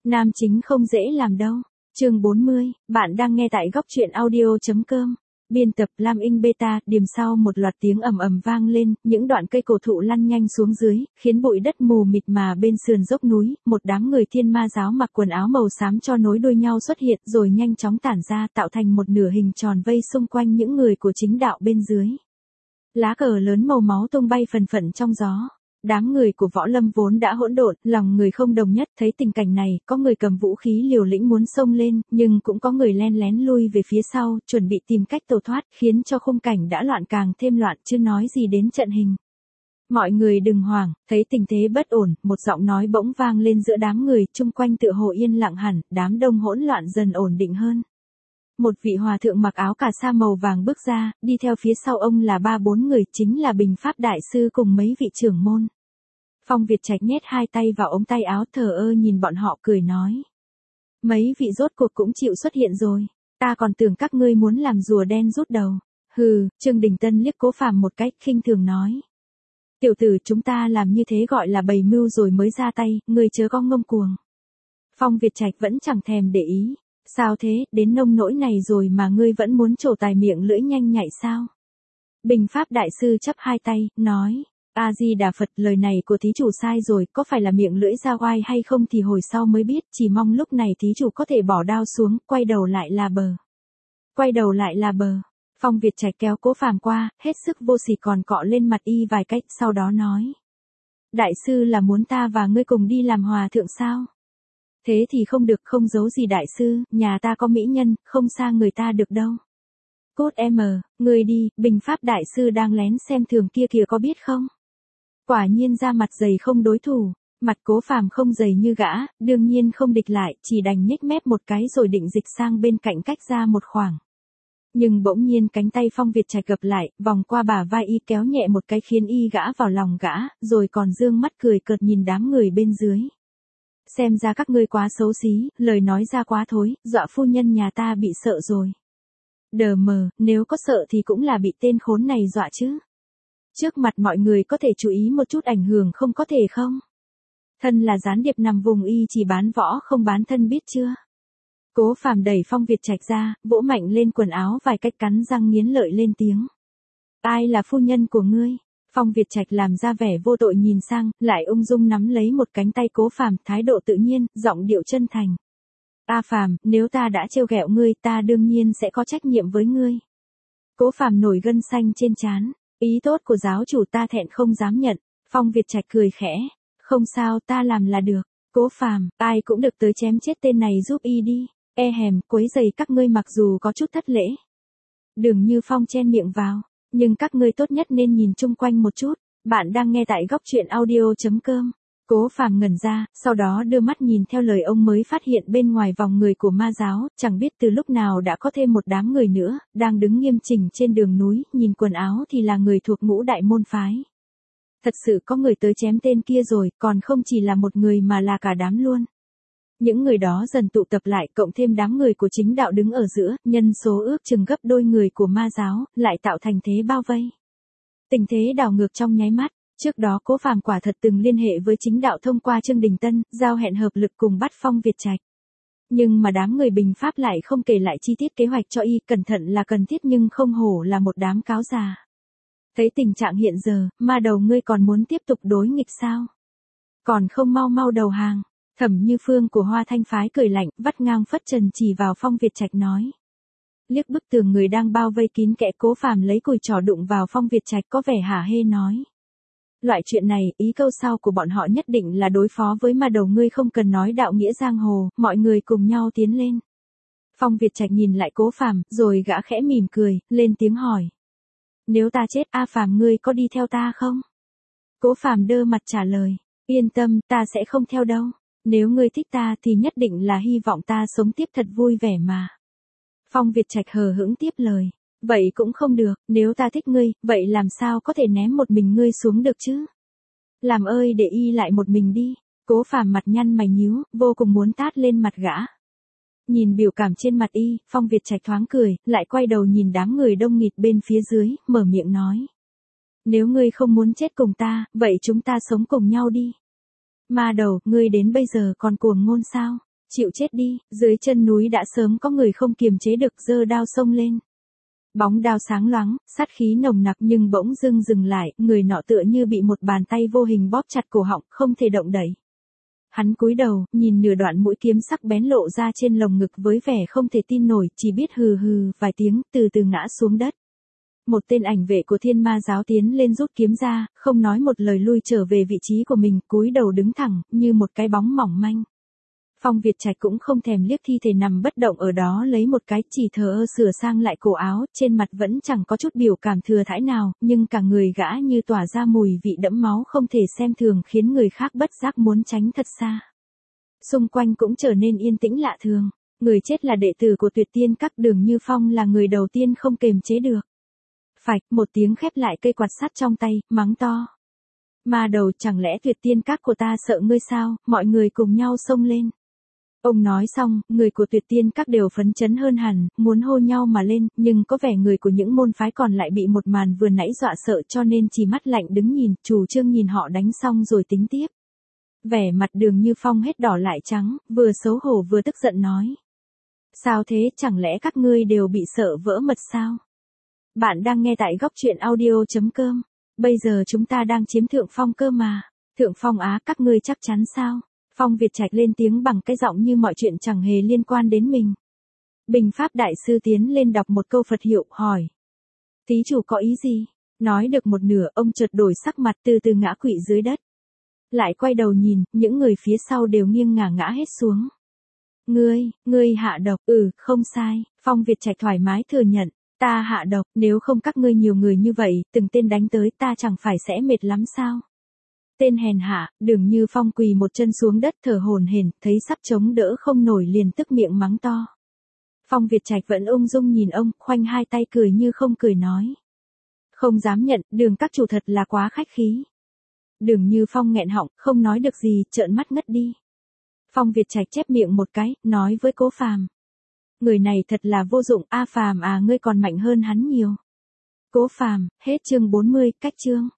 Nam chính không dễ làm đâu. Chương 40, bạn đang nghe tại góc truyện audio.com. Biên tập Lam Inh Beta, điềm sau một loạt tiếng ầm ầm vang lên, những đoạn cây cổ thụ lăn nhanh xuống dưới, khiến bụi đất mù mịt mà bên sườn dốc núi, một đám người thiên ma giáo mặc quần áo màu xám cho nối đuôi nhau xuất hiện rồi nhanh chóng tản ra tạo thành một nửa hình tròn vây xung quanh những người của chính đạo bên dưới. Lá cờ lớn màu máu tung bay phần phật trong gió. Đám người của võ lâm vốn đã hỗn độn, lòng người không đồng nhất, thấy tình cảnh này, có người cầm vũ khí liều lĩnh muốn xông lên, nhưng cũng có người len lén lui về phía sau, chuẩn bị tìm cách tẩu thoát, khiến cho khung cảnh đã loạn càng thêm loạn, chứ nói gì đến trận hình. Mọi người đừng hoảng, thấy tình thế bất ổn, một giọng nói bỗng vang lên giữa đám người, chung quanh tựa hồ yên lặng hẳn, đám đông hỗn loạn dần ổn định hơn. Một vị hòa thượng mặc áo cà sa màu vàng bước ra, đi theo phía sau ông là 3-4 người, chính là Bình Pháp Đại Sư cùng mấy vị trưởng môn. Phong Việt Trạch nhét hai tay vào ống tay áo thờ ơ nhìn bọn họ cười nói. Mấy vị rốt cuộc cũng chịu xuất hiện rồi, ta còn tưởng các ngươi muốn làm rùa đen rút đầu. Hừ, Trương Đình Tân liếc Cố Phàm một cách khinh thường nói. Tiểu tử, chúng ta làm như thế gọi là bày mưu rồi mới ra tay, ngươi chớ có ngông cuồng. Phong Việt Trạch vẫn chẳng thèm để ý. Sao thế, đến nông nỗi này rồi mà ngươi vẫn muốn trổ tài miệng lưỡi nhanh nhạy sao? Bình Pháp Đại Sư chắp hai tay, nói. A-di-đà Phật, lời này của thí chủ sai rồi, có phải là miệng lưỡi ra oai hay không thì hồi sau mới biết, chỉ mong lúc này thí chủ có thể bỏ đao xuống, quay đầu lại là bờ. Quay đầu lại là bờ. Phong Việt Trạch kéo Cố Phàm qua, hết sức vô sỉ còn cọ lên mặt y vài cách, sau đó nói. Đại sư là muốn ta và ngươi cùng đi làm hòa thượng sao? Thế thì không được, không giấu gì đại sư, nhà ta có mỹ nhân, không xa người ta được đâu. Cốt em, người đi, Bình Pháp Đại Sư đang lén xem thường kia kìa có biết không? Quả nhiên ra mặt dày không đối thủ, mặt Cố Phàm không dày như gã, đương nhiên không địch lại, chỉ đành nhếch mép một cái rồi định dịch sang bên cạnh cách ra một khoảng. Nhưng bỗng nhiên cánh tay Phong Việt Trạch gập lại, vòng qua bả vai y kéo nhẹ một cái khiến y gã vào lòng gã, rồi còn dương mắt cười cợt nhìn đám người bên dưới. Xem ra các ngươi quá xấu xí, lời nói ra quá thối, dọa phu nhân nhà ta bị sợ rồi. Đờ mờ, nếu có sợ thì cũng là bị tên khốn này dọa chứ. Trước mặt mọi người có thể chú ý một chút ảnh hưởng không có thể không? Thân là gián điệp nằm vùng y chỉ bán võ không bán thân biết chưa? Cố Phàm đẩy Phong Việt Trạch ra, vỗ mạnh lên quần áo vài cách cắn răng nghiến lợi lên tiếng. Ai là phu nhân của ngươi? Phong Việt Trạch làm ra vẻ vô tội nhìn sang, lại ung dung nắm lấy một cánh tay Cố Phàm, thái độ tự nhiên, giọng điệu chân thành. A Phàm, nếu ta đã trêu ghẹo ngươi, ta đương nhiên sẽ có trách nhiệm với ngươi. Cố Phàm nổi gân xanh trên trán, ý tốt của giáo chủ ta thẹn không dám nhận. Phong Việt Trạch cười khẽ, không sao, ta làm là được. Cố Phàm, ai cũng được tới chém chết tên này giúp y đi. E hèm, quấy giày các ngươi mặc dù có chút thất lễ. Đường Như Phong chen miệng vào. Nhưng các ngươi tốt nhất nên nhìn chung quanh một chút, bạn đang nghe tại góc truyện audio.com. Cố Phàm ngẩn ra, sau đó đưa mắt nhìn theo lời ông mới phát hiện bên ngoài vòng người của ma giáo, chẳng biết từ lúc nào đã có thêm một đám người nữa, đang đứng nghiêm chỉnh trên đường núi, nhìn quần áo thì là người thuộc ngũ đại môn phái. Thật sự có người tới chém tên kia rồi, còn không chỉ là một người mà là cả đám luôn. Những người đó dần tụ tập lại cộng thêm đám người của chính đạo đứng ở giữa, nhân số ước chừng gấp đôi người của ma giáo, lại tạo thành thế bao vây. Tình thế đảo ngược trong nháy mắt, trước đó Cố Phàm quả thật từng liên hệ với chính đạo thông qua Trương Đình Tân, giao hẹn hợp lực cùng bắt Phong Việt Trạch. Nhưng mà đám người Bình Pháp lại không kể lại chi tiết kế hoạch cho y, cẩn thận là cần thiết nhưng không hổ là một đám cáo già. Thấy tình trạng hiện giờ, ma đầu ngươi còn muốn tiếp tục đối nghịch sao? Còn không mau mau đầu hàng. Thẩm Như Phương của Hoa Thanh phái cười lạnh, vắt ngang phất trần chỉ vào Phong Việt Trạch nói. Liếc bức tường người đang bao vây kín kẽ, Cố Phàm lấy cùi trỏ đụng vào Phong Việt Trạch có vẻ hả hê nói. Loại chuyện này, ý câu sau của bọn họ nhất định là đối phó với ma đầu ngươi, không cần nói đạo nghĩa giang hồ, mọi người cùng nhau tiến lên. Phong Việt Trạch nhìn lại Cố Phàm, rồi gã khẽ mỉm cười, lên tiếng hỏi. Nếu ta chết, A Phàm ngươi có đi theo ta không? Cố Phàm đơ mặt trả lời. Yên tâm, ta sẽ không theo đâu. Nếu ngươi thích ta thì nhất định là hy vọng ta sống tiếp thật vui vẻ mà. Phong Việt Trạch hờ hững tiếp lời. Vậy cũng không được, nếu ta thích ngươi, vậy làm sao có thể ném một mình ngươi xuống được chứ? Làm ơi để y lại một mình đi. Cố Phàm mặt nhăn mày nhíu, vô cùng muốn tát lên mặt gã. Nhìn biểu cảm trên mặt y, Phong Việt Trạch thoáng cười, lại quay đầu nhìn đám người đông nghịt bên phía dưới, mở miệng nói. Nếu ngươi không muốn chết cùng ta, vậy chúng ta sống cùng nhau đi. Ma đầu, ngươi đến bây giờ còn cuồng ngôn sao? Chịu chết đi, dưới chân núi đã sớm có người không kiềm chế được giơ đao xông lên. Bóng đao sáng loáng, sát khí nồng nặc nhưng bỗng dưng dừng lại, người nọ tựa như bị một bàn tay vô hình bóp chặt cổ họng, không thể động đậy. Hắn cúi đầu, nhìn nửa đoạn mũi kiếm sắc bén lộ ra trên lồng ngực với vẻ không thể tin nổi, chỉ biết hừ hừ vài tiếng, từ từ ngã xuống đất. Một tên ảnh vệ của Thiên Ma giáo tiến lên rút kiếm ra, không nói một lời lui trở về vị trí của mình, cúi đầu đứng thẳng, như một cái bóng mỏng manh. Phong Việt Trạch cũng không thèm liếc thi thể nằm bất động ở đó lấy một cái, chỉ thờ ơ sửa sang lại cổ áo, trên mặt vẫn chẳng có chút biểu cảm thừa thãi nào, nhưng cả người gã như tỏa ra mùi vị đẫm máu không thể xem thường khiến người khác bất giác muốn tránh thật xa. Xung quanh cũng trở nên yên tĩnh lạ thường, người chết là đệ tử của Tuyệt Tiên Các, Đường Như Phong là người đầu tiên không kềm chế được. Phạch, một tiếng khép lại cây quạt sắt trong tay, mắng to. Ma đầu, chẳng lẽ Tuyệt Tiên Các của ta sợ ngươi sao? Mọi người cùng nhau xông lên. Ông nói xong, người của Tuyệt Tiên Các đều phấn chấn hơn hẳn, muốn hô nhau mà lên, nhưng có vẻ người của những môn phái còn lại bị một màn vừa nãy dọa sợ cho nên chỉ mắt lạnh đứng nhìn, chủ trương nhìn họ đánh xong rồi tính tiếp. Vẻ mặt Đường Như Phong hết đỏ lại trắng, vừa xấu hổ vừa tức giận nói. Sao thế, chẳng lẽ các ngươi đều bị sợ vỡ mật sao? Bạn đang nghe tại góc truyện audio.com. Bây giờ chúng ta đang chiếm thượng phong cơ mà. Thượng phong á, các ngươi chắc chắn sao? Phong Việt Trạch lên tiếng bằng cái giọng như mọi chuyện chẳng hề liên quan đến mình. Bình Pháp Đại Sư tiến lên đọc một câu Phật hiệu, hỏi. Thí chủ có ý gì? Nói được một nửa, ông chợt đổi sắc mặt, từ từ ngã quỵ dưới đất. Lại quay đầu nhìn, những người phía sau đều nghiêng ngả ngã hết xuống. Ngươi hạ độc, không sai, Phong Việt Trạch thoải mái thừa nhận. Ta hạ độc, nếu không các ngươi nhiều người như vậy, từng tên đánh tới ta chẳng phải sẽ mệt lắm sao? Tên hèn hạ, Đường Như Phong quỳ một chân xuống đất thở hổn hển, thấy sắp chống đỡ không nổi liền tức miệng mắng to. Phong Việt Trạch vẫn ung dung nhìn ông, khoanh hai tay cười như không cười nói. Không dám nhận, Đường các chủ thật là quá khách khí. Đường Như Phong nghẹn họng, không nói được gì, trợn mắt ngất đi. Phong Việt Trạch chép miệng một cái, nói với Cố Phàm. Người này thật là vô dụng, A Phàm à, ngươi còn mạnh hơn hắn nhiều. Cố Phàm, hết chương 40, cách chương.